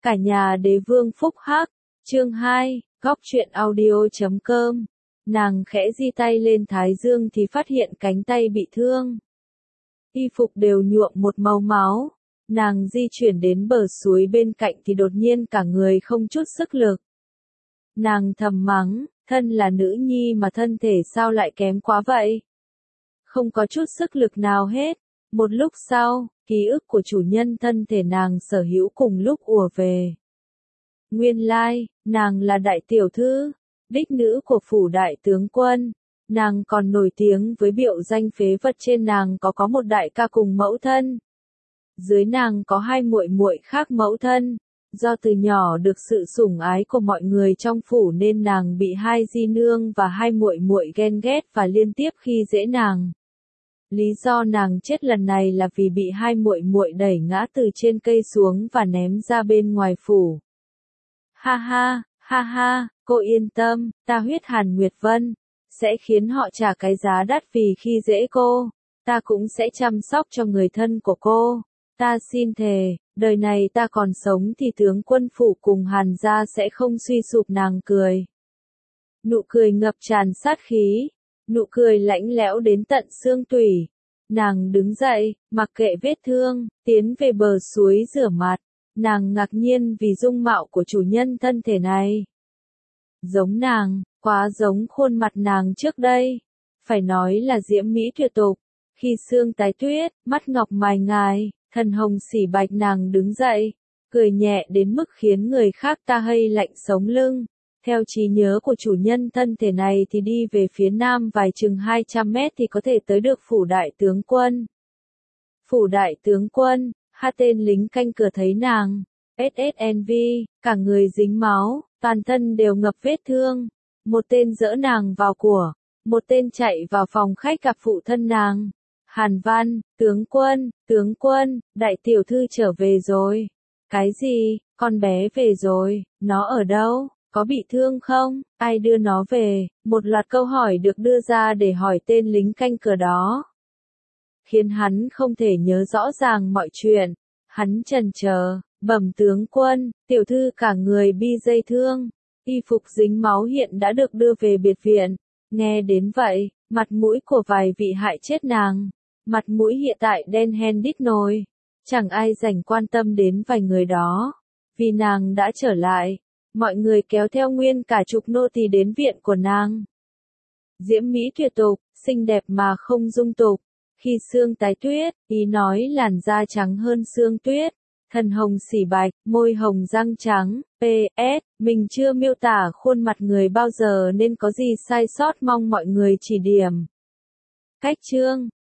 Cả nhà đế vương phúc hắc, chương 2, góc truyện audio.com. Nàng khẽ di tay lên thái dương thì phát hiện cánh tay bị thương. Y phục đều nhuộm một màu máu. Nàng di chuyển đến bờ suối bên cạnh thì đột nhiên cả người không chút sức lực. Nàng thầm mắng, thân là nữ nhi mà thân thể sao lại kém quá vậy? Không có chút sức lực nào hết. Một lúc sau, ký ức của chủ nhân thân thể nàng sở hữu cùng lúc ùa về. Nguyên lai, nàng là đại tiểu thư, đích nữ của phủ đại tướng quân. Nàng còn nổi tiếng với biểu danh phế vật, trên nàng có một đại ca cùng mẫu thân. Dưới nàng có hai muội muội khác mẫu thân. Do từ nhỏ được sự sủng ái của mọi người trong phủ nên nàng bị hai di nương và hai muội muội ghen ghét và liên tiếp khi dễ nàng. Lý do nàng chết lần này là vì bị hai muội muội đẩy ngã từ trên cây xuống và ném ra bên ngoài phủ. Ha ha, cô yên tâm, ta huyết Hàn Nguyệt Vân sẽ khiến họ trả cái giá đắt vì khi dễ cô. Ta cũng sẽ chăm sóc cho người thân của cô. Ta xin thề, đời này ta còn sống thì tướng quân phủ cùng Hàn gia sẽ không suy sụp. Nàng cười. Nụ cười ngập tràn sát khí. Nụ cười lạnh lẽo đến tận xương tủy. Nàng đứng dậy, mặc kệ vết thương, tiến về bờ suối rửa mặt. Nàng ngạc nhiên vì dung mạo của chủ nhân thân thể này. Giống nàng, quá giống khuôn mặt nàng trước đây. Phải nói là diễm mỹ tuyệt tục. Khi sương tái tuyết, mắt ngọc mài ngài, thần hồng xỉ bạch, nàng đứng dậy, cười nhẹ đến mức khiến người khác ta hây lạnh sống lưng. Theo trí nhớ của chủ nhân thân thể này thì đi về phía nam vài chừng 200 mét thì có thể tới được phủ đại tướng quân. Phủ đại tướng quân, hai tên lính canh cửa thấy nàng, SSNV, cả người dính máu, toàn thân đều ngập vết thương. Một tên dỡ nàng vào của, một tên chạy vào phòng khách gặp phụ thân nàng. Hàn Văn, tướng quân, đại tiểu thư trở về rồi. Cái gì, con bé về rồi, nó ở đâu? Có bị thương không? Ai đưa nó về? Một loạt câu hỏi được đưa ra để hỏi tên lính canh cửa đó. Khiến hắn không thể nhớ rõ ràng mọi chuyện. Hắn chần chờ, bẩm tướng quân, tiểu thư cả người bi dây thương. Y phục dính máu hiện đã được đưa về biệt viện. Nghe đến vậy, mặt mũi của vài vị hại chết nàng. Mặt mũi hiện tại đen hen đít nồi. Chẳng ai rảnh quan tâm đến vài người đó. Vì nàng đã trở lại. Mọi người kéo theo nguyên cả chục nô tỳ đến viện của nàng. Diễm mỹ tuyệt tục, xinh đẹp mà không dung tục. Khi sương tái tuyết, ý nói làn da trắng hơn sương tuyết. Thần hồng xỉ bạch, môi hồng răng trắng. PS, mình chưa miêu tả khuôn mặt người bao giờ nên có gì sai sót mong mọi người chỉ điểm. Cách chương